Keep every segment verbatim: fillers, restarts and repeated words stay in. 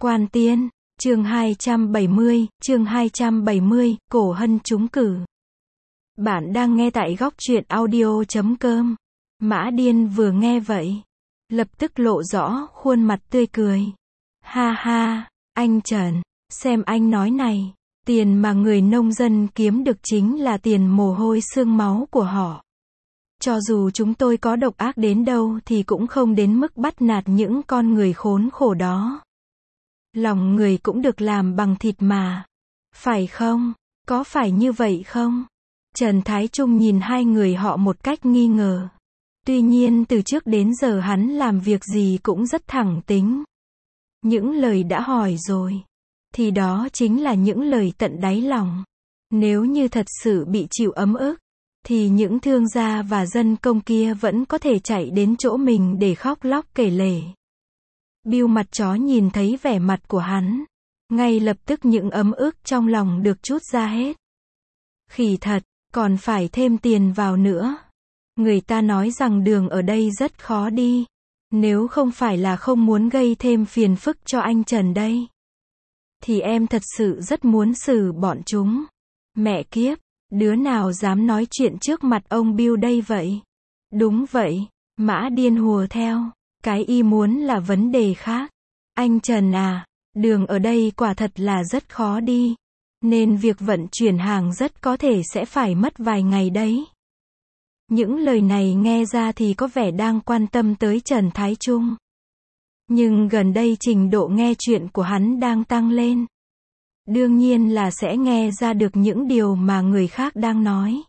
Quan Tiên, chương hai trăm bảy mươi, chương hai trăm bảy mươi, Cổ Hân trúng cử. Bạn đang nghe tại góc truyện audio chấm com. Mã Điên vừa nghe vậy, lập tức lộ rõ khuôn mặt tươi cười. Ha ha, anh Trần, xem anh nói này, tiền mà người nông dân kiếm được chính là tiền mồ hôi xương máu của họ. Cho dù chúng tôi có độc ác đến đâu thì cũng không đến mức bắt nạt những con người khốn khổ đó. Lòng người cũng được làm bằng thịt mà. Phải không? Có phải như vậy không? Trần Thái Trung nhìn hai người họ một cách nghi ngờ. Tuy nhiên từ trước đến giờ hắn làm việc gì cũng rất thẳng tính. Những lời đã hỏi rồi, thì đó chính là những lời tận đáy lòng. Nếu như thật sự bị chịu ấm ức, thì những thương gia và dân công kia vẫn có thể chạy đến chỗ mình để khóc lóc kể lể. Bưu Mặt Chó nhìn thấy vẻ mặt của hắn, ngay lập tức những ấm ức trong lòng được trút ra hết. Khỉ thật, còn phải thêm tiền vào nữa. Người ta nói rằng đường ở đây rất khó đi. Nếu không phải là không muốn gây thêm phiền phức cho anh Trần đây, thì em thật sự rất muốn xử bọn chúng. Mẹ kiếp, đứa nào dám nói chuyện trước mặt ông Bưu đây vậy? Đúng vậy, Mã Điên hùa theo. Cái y muốn là vấn đề khác. Anh Trần à, đường ở đây quả thật là rất khó đi. Nên việc vận chuyển hàng rất có thể sẽ phải mất vài ngày đấy. Những lời này nghe ra thì có vẻ đang quan tâm tới Trần Thái Trung. Nhưng gần đây trình độ nghe chuyện của hắn đang tăng lên. Đương nhiên là sẽ nghe ra được những điều mà người khác đang nói.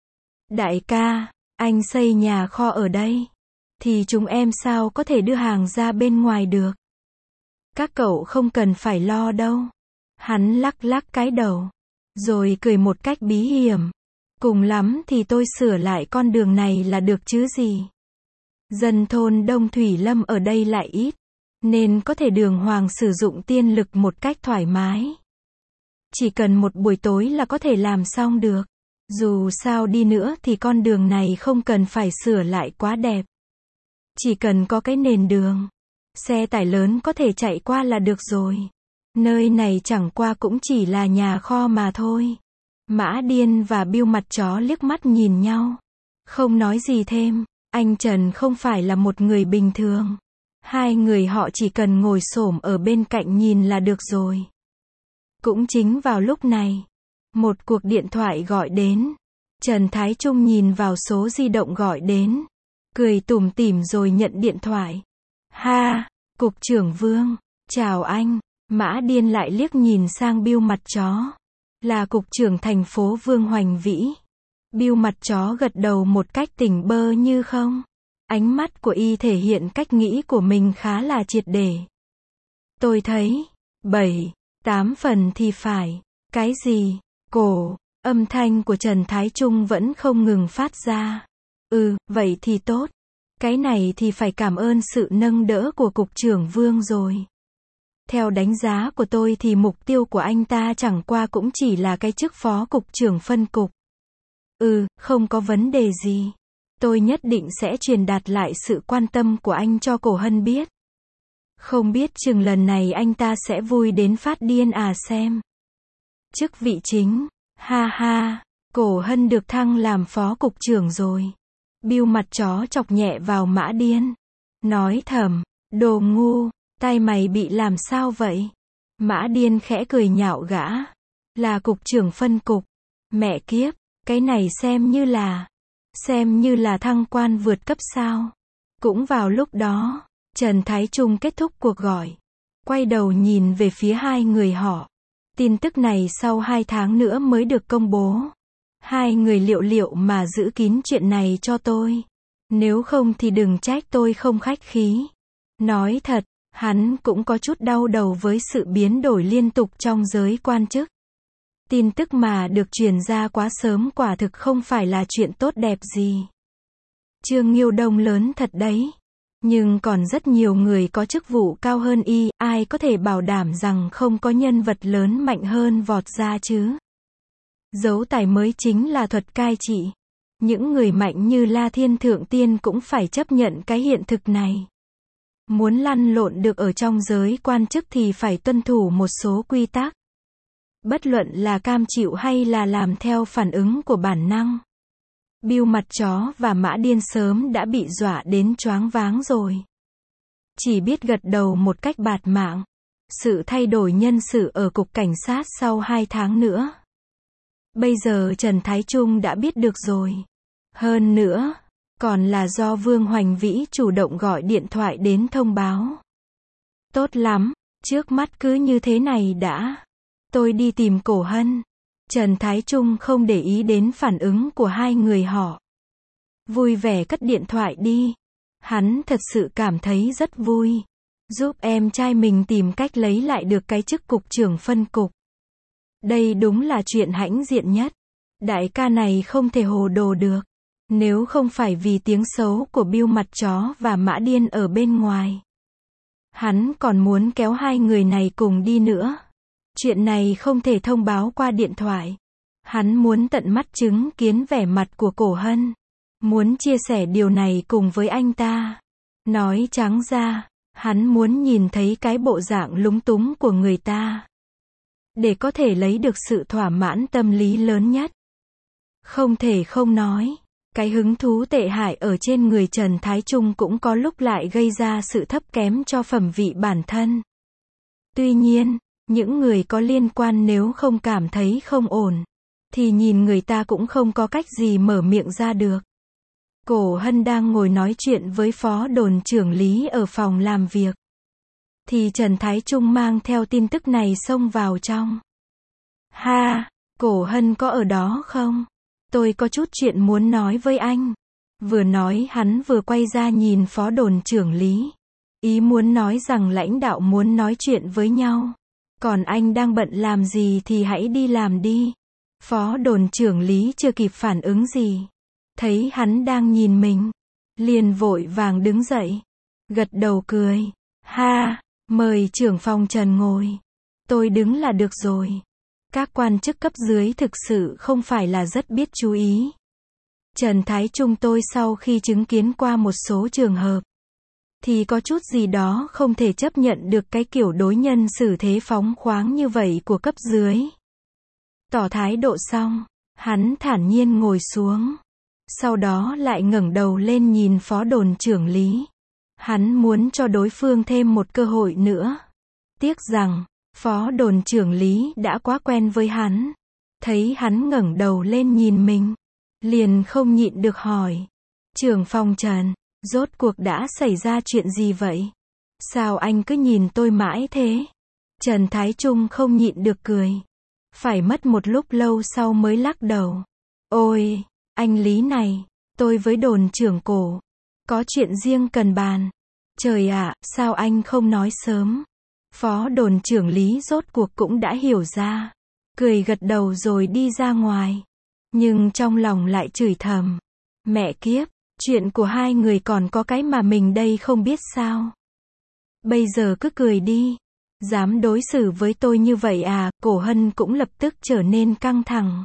Đại ca, anh xây nhà kho ở đây, thì chúng em sao có thể đưa hàng ra bên ngoài được? Các cậu không cần phải lo đâu. Hắn lắc lắc cái đầu, rồi cười một cách bí hiểm. Cùng lắm thì tôi sửa lại con đường này là được chứ gì. Dân thôn Đông Thủy Lâm ở đây lại ít, nên có thể đường hoàng sử dụng tiên lực một cách thoải mái. Chỉ cần một buổi tối là có thể làm xong được. Dù sao đi nữa thì con đường này không cần phải sửa lại quá đẹp. Chỉ cần có cái nền đường, xe tải lớn có thể chạy qua là được rồi. Nơi này chẳng qua cũng chỉ là nhà kho mà thôi. Mã Điên và Bưu Mặt Chó liếc mắt nhìn nhau, không nói gì thêm. Anh Trần không phải là một người bình thường. Hai người họ chỉ cần ngồi xổm ở bên cạnh nhìn là được rồi. Cũng chính vào lúc này, một cuộc điện thoại gọi đến. Trần Thái Trung nhìn vào số di động gọi đến, cười tủm tỉm rồi nhận điện thoại. Ha, Cục trưởng Vương, chào anh. Mã Điên lại liếc nhìn sang Bưu Mặt Chó. Là Cục trưởng thành phố Vương Hoành Vĩ. Bưu Mặt Chó gật đầu một cách tỉnh bơ như không. Ánh mắt của y thể hiện cách nghĩ của mình khá là triệt để. Tôi thấy, bảy, tám phần thì phải. Cái gì? Cổ, âm thanh của Trần Thái Trung vẫn không ngừng phát ra. Ừ, vậy thì tốt. Cái này thì phải cảm ơn sự nâng đỡ của Cục trưởng Vương rồi. Theo đánh giá của tôi thì mục tiêu của anh ta chẳng qua cũng chỉ là cái chức phó cục trưởng phân cục. Ừ, không có vấn đề gì. Tôi nhất định sẽ truyền đạt lại sự quan tâm của anh cho Cổ Hân biết. Không biết chừng lần này anh ta sẽ vui đến phát điên à xem. Chức vị chính, ha ha, Cổ Hân được thăng làm phó cục trưởng rồi. Bưu Mặt Chó chọc nhẹ vào Mã Điên, nói thầm, đồ ngu, tai mày bị làm sao vậy? Mã Điên khẽ cười nhạo gã, là cục trưởng phân cục. Mẹ kiếp, cái này xem như là, xem như là thăng quan vượt cấp sao? Cũng vào lúc đó, Trần Thái Trung kết thúc cuộc gọi, quay đầu nhìn về phía hai người họ. Tin tức này sau hai tháng nữa mới được công bố. Hai người liệu liệu mà giữ kín chuyện này cho tôi. Nếu không thì đừng trách tôi không khách khí. Nói thật, hắn cũng có chút đau đầu với sự biến đổi liên tục trong giới quan chức. Tin tức mà được truyền ra quá sớm quả thực không phải là chuyện tốt đẹp gì. Trương Nghiêu Đông lớn thật đấy. Nhưng còn rất nhiều người có chức vụ cao hơn y, ai có thể bảo đảm rằng không có nhân vật lớn mạnh hơn vọt ra chứ? Dấu tài mới chính là thuật cai trị. Những người mạnh như La Thiên Thượng Tiên cũng phải chấp nhận cái hiện thực này. Muốn lăn lộn được ở trong giới quan chức thì phải tuân thủ một số quy tắc. Bất luận là cam chịu hay là làm theo phản ứng của bản năng. Bill mặt chó và Mã Điên sớm đã bị dọa đến choáng váng rồi. Chỉ biết gật đầu một cách bạt mạng. Sự thay đổi nhân sự ở cục cảnh sát sau hai tháng nữa. Bây giờ Trần Thái Trung đã biết được rồi. Hơn nữa, còn là do Vương Hoành Vĩ chủ động gọi điện thoại đến thông báo. Tốt lắm, trước mắt cứ như thế này đã. Tôi đi tìm Cổ Hân. Trần Thái Trung không để ý đến phản ứng của hai người họ. Vui vẻ cất điện thoại đi. Hắn thật sự cảm thấy rất vui. Giúp em trai mình tìm cách lấy lại được cái chức cục trưởng phân cục. Đây đúng là chuyện hãnh diện nhất. Đại ca này không thể hồ đồ được. Nếu không phải vì tiếng xấu của Bill mặt chó và Mã Điên ở bên ngoài. Hắn còn muốn kéo hai người này cùng đi nữa. Chuyện này không thể thông báo qua điện thoại. Hắn muốn tận mắt chứng kiến vẻ mặt của Cổ Hân. Muốn chia sẻ điều này cùng với anh ta. Nói trắng ra, hắn muốn nhìn thấy cái bộ dạng lúng túng của người ta. Để có thể lấy được sự thỏa mãn tâm lý lớn nhất. Không thể không nói, cái hứng thú tệ hại ở trên người Trần Thái Trung cũng có lúc lại gây ra sự thấp kém cho phẩm vị bản thân. Tuy nhiên, những người có liên quan nếu không cảm thấy không ổn, thì nhìn người ta cũng không có cách gì mở miệng ra được. Cổ Hân đang ngồi nói chuyện với phó đồn trưởng Lý ở phòng làm việc. Thì Trần Thái Trung mang theo tin tức này xông vào trong. Ha, Cổ Hân có ở đó không? Tôi có chút chuyện muốn nói với anh. Vừa nói hắn vừa quay ra nhìn phó đồn trưởng Lý. Ý muốn nói rằng lãnh đạo muốn nói chuyện với nhau. Còn anh đang bận làm gì thì hãy đi làm đi. Phó đồn trưởng Lý chưa kịp phản ứng gì. Thấy hắn đang nhìn mình. Liền vội vàng đứng dậy. Gật đầu cười. Ha, mời trưởng phòng Trần ngồi. Tôi đứng là được rồi. Các quan chức cấp dưới thực sự không phải là rất biết chú ý. Trần Thái Trung tôi sau khi chứng kiến qua một số trường hợp. Thì có chút gì đó không thể chấp nhận được cái kiểu đối nhân xử thế phóng khoáng như vậy của cấp dưới. Tỏ thái độ xong, hắn thản nhiên ngồi xuống. Sau đó lại ngẩng đầu lên nhìn phó đồn trưởng Lý. Hắn muốn cho đối phương thêm một cơ hội nữa. Tiếc rằng, phó đồn trưởng Lý đã quá quen với hắn. Thấy hắn ngẩng đầu lên nhìn mình. Liền không nhịn được hỏi. Trưởng phòng Trần, rốt cuộc đã xảy ra chuyện gì vậy? Sao anh cứ nhìn tôi mãi thế? Trần Thái Trung không nhịn được cười. Phải mất một lúc lâu sau mới lắc đầu. Ôi, anh Lý này, tôi với đồn trưởng Cổ. Có chuyện riêng cần bàn. Trời ạ, sao anh không nói sớm? Phó đồn trưởng Lý rốt cuộc cũng đã hiểu ra. Cười gật đầu rồi đi ra ngoài. Nhưng trong lòng lại chửi thầm. Mẹ kiếp, chuyện của hai người còn có cái mà mình đây không biết sao? Bây giờ cứ cười đi. Dám đối xử với tôi như vậy à? Cổ Hân cũng lập tức trở nên căng thẳng.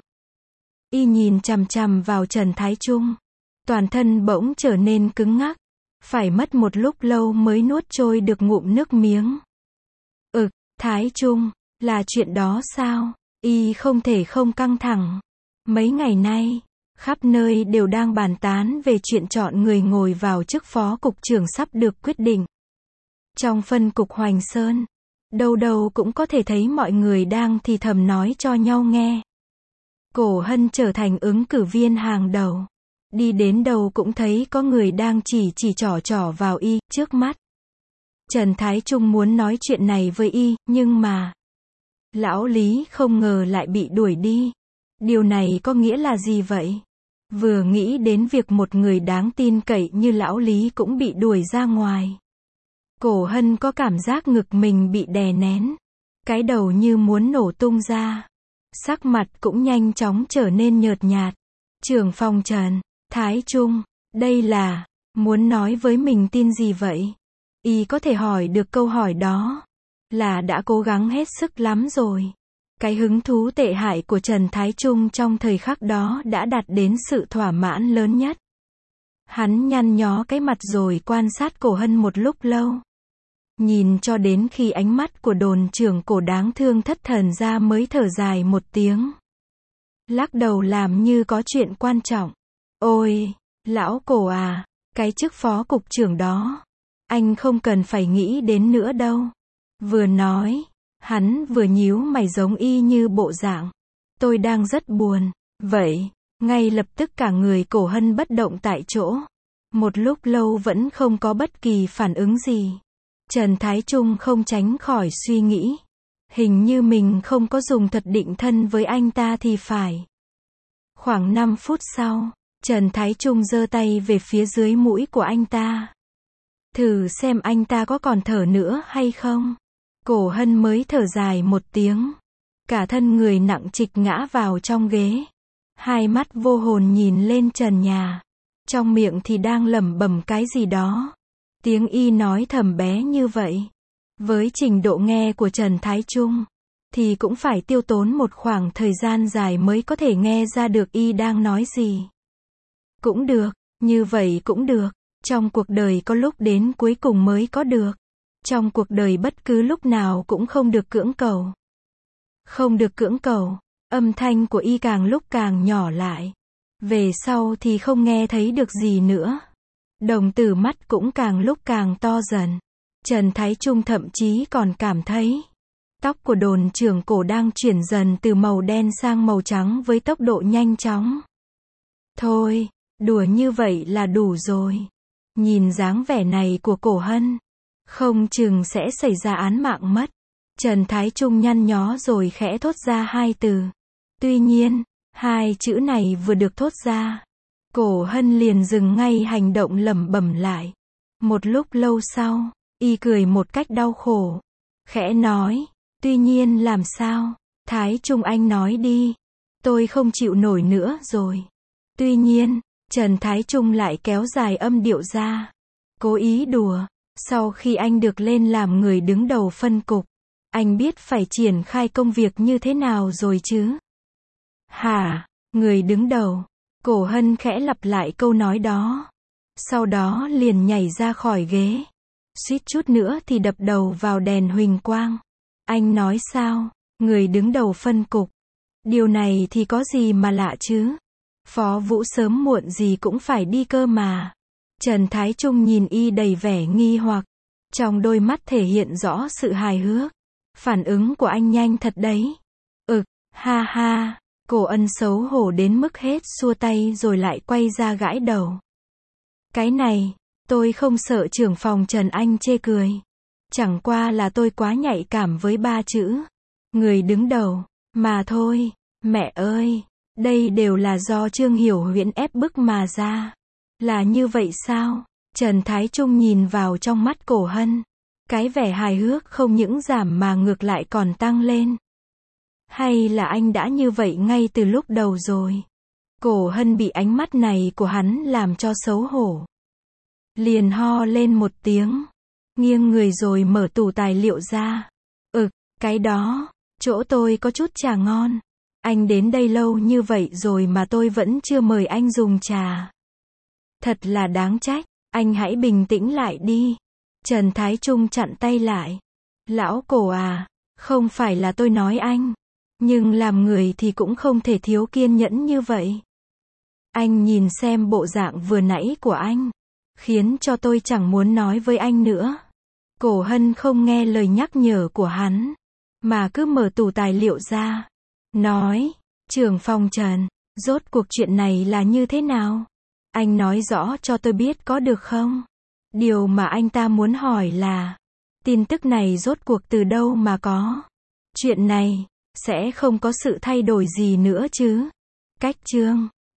Y nhìn chằm chằm vào Trần Thái Trung. Toàn thân bỗng trở nên cứng ngắc. Phải mất một lúc lâu mới nuốt trôi được ngụm nước miếng. Ừ, Thái Trung, là chuyện đó sao? Y không thể không căng thẳng. Mấy ngày nay, khắp nơi đều đang bàn tán về chuyện chọn người ngồi vào chức phó cục trưởng sắp được quyết định. Trong phân cục Hoành Sơn, đâu đâu cũng có thể thấy mọi người đang thì thầm nói cho nhau nghe. Cổ Hân trở thành ứng cử viên hàng đầu. Đi đến đâu cũng thấy có người đang chỉ chỉ trỏ trỏ vào y, trước mắt. Trần Thái Trung muốn nói chuyện này với y, nhưng mà lão Lý không ngờ lại bị đuổi đi. Điều này có nghĩa là gì vậy? Vừa nghĩ đến việc một người đáng tin cậy như lão Lý cũng bị đuổi ra ngoài. Cổ Hân có cảm giác ngực mình bị đè nén. Cái đầu như muốn nổ tung ra. Sắc mặt cũng nhanh chóng trở nên nhợt nhạt. Trưởng phòng Trần, Thái Trung, đây là, muốn nói với mình tin gì vậy? Y có thể hỏi được câu hỏi đó. Là đã cố gắng hết sức lắm rồi. Cái hứng thú tệ hại của Trần Thái Trung trong thời khắc đó đã đạt đến sự thỏa mãn lớn nhất. Hắn nhăn nhó cái mặt rồi quan sát Cổ Hân một lúc lâu. Nhìn cho đến khi ánh mắt của đồn trưởng cổ đáng thương thất thần ra mới thở dài một tiếng. Lắc đầu làm như có chuyện quan trọng. Ôi, lão cổ à, cái chức phó cục trưởng đó, anh không cần phải nghĩ đến nữa đâu. Vừa nói, hắn vừa nhíu mày giống y như bộ dạng. Tôi đang rất buồn. Vậy, ngay lập tức cả người Cổ Hân bất động tại chỗ. Một lúc lâu vẫn không có bất kỳ phản ứng gì. Trần Thái Trung không tránh khỏi suy nghĩ. Hình như mình không có dùng thật định thân với anh ta thì phải. Khoảng năm phút sau, Trần Thái Trung giơ tay về phía dưới mũi của anh ta. Thử xem anh ta có còn thở nữa hay không. Cổ Hân mới thở dài một tiếng. Cả thân người nặng trịch ngã vào trong ghế. Hai mắt vô hồn nhìn lên trần nhà. Trong miệng thì đang lẩm bẩm cái gì đó. Tiếng y nói thầm bé như vậy. Với trình độ nghe của Trần Thái Trung, thì cũng phải tiêu tốn một khoảng thời gian dài mới có thể nghe ra được y đang nói gì. Cũng được, như vậy cũng được. Trong cuộc đời có lúc đến cuối cùng mới có được. Trong cuộc đời bất cứ lúc nào cũng không được cưỡng cầu. Không được cưỡng cầu, âm thanh của y càng lúc càng nhỏ lại. Về sau thì không nghe thấy được gì nữa. Đồng tử mắt cũng càng lúc càng to dần. Trần Thái Trung thậm chí còn cảm thấy tóc của đồn trưởng cổ đang chuyển dần từ màu đen sang màu trắng với tốc độ nhanh chóng. Thôi, đùa như vậy là đủ rồi. Nhìn dáng vẻ này của Cổ Hân, không chừng sẽ xảy ra án mạng mất. Trần Thái Trung nhăn nhó rồi khẽ thốt ra hai từ. Tuy nhiên, hai chữ này vừa được thốt ra, Cổ Hân liền dừng ngay hành động lẩm bẩm lại. Một lúc lâu sau, y cười một cách đau khổ. Khẽ nói, tuy nhiên làm sao? Thái Trung anh nói đi. Tôi không chịu nổi nữa rồi. Tuy nhiên, Trần Thái Trung lại kéo dài âm điệu ra. Cố ý đùa. Sau khi anh được lên làm người đứng đầu phân cục, anh biết phải triển khai công việc như thế nào rồi chứ? Hả? Người đứng đầu. Cổ Hân khẽ lặp lại câu nói đó. Sau đó liền nhảy ra khỏi ghế. Suýt chút nữa thì đập đầu vào đèn huỳnh quang. Anh nói sao? Người đứng đầu phân cục. Điều này thì có gì mà lạ chứ? Phó Vũ sớm muộn gì cũng phải đi cơ mà. Trần Thái Trung nhìn y đầy vẻ nghi hoặc. Trong đôi mắt thể hiện rõ sự hài hước. Phản ứng của anh nhanh thật đấy. Ực, ha ha. Cổ Ân xấu hổ đến mức hết xua tay rồi lại quay ra gãi đầu. Cái này, tôi không sợ trưởng phòng Trần anh chê cười. Chẳng qua là tôi quá nhạy cảm với ba chữ. Người đứng đầu, mà thôi. Mẹ ơi, đây đều là do Trương Hiểu Huyễn ép bức mà ra. Là như vậy sao? Trần Thái Trung nhìn vào trong mắt Cổ Hân. Cái vẻ hài hước không những giảm mà ngược lại còn tăng lên. Hay là anh đã như vậy ngay từ lúc đầu rồi? Cổ Hân bị ánh mắt này của hắn làm cho xấu hổ. Liền ho lên một tiếng. Nghiêng người rồi mở tủ tài liệu ra. Ực, cái đó, chỗ tôi có chút trà ngon. Anh đến đây lâu như vậy rồi mà tôi vẫn chưa mời anh dùng trà. Thật là đáng trách, anh hãy bình tĩnh lại đi. Trần Thái Trung chặn tay lại. Lão Cổ à, không phải là tôi nói anh. Nhưng làm người thì cũng không thể thiếu kiên nhẫn như vậy. Anh nhìn xem bộ dạng vừa nãy của anh, khiến cho tôi chẳng muốn nói với anh nữa. Cổ Hân không nghe lời nhắc nhở của hắn, mà cứ mở tủ tài liệu ra. Nói, trưởng phòng Trần, rốt cuộc chuyện này là như thế nào? Anh nói rõ cho tôi biết có được không? Điều mà anh ta muốn hỏi là, tin tức này rốt cuộc từ đâu mà có? Chuyện này sẽ không có sự thay đổi gì nữa chứ? Cách chương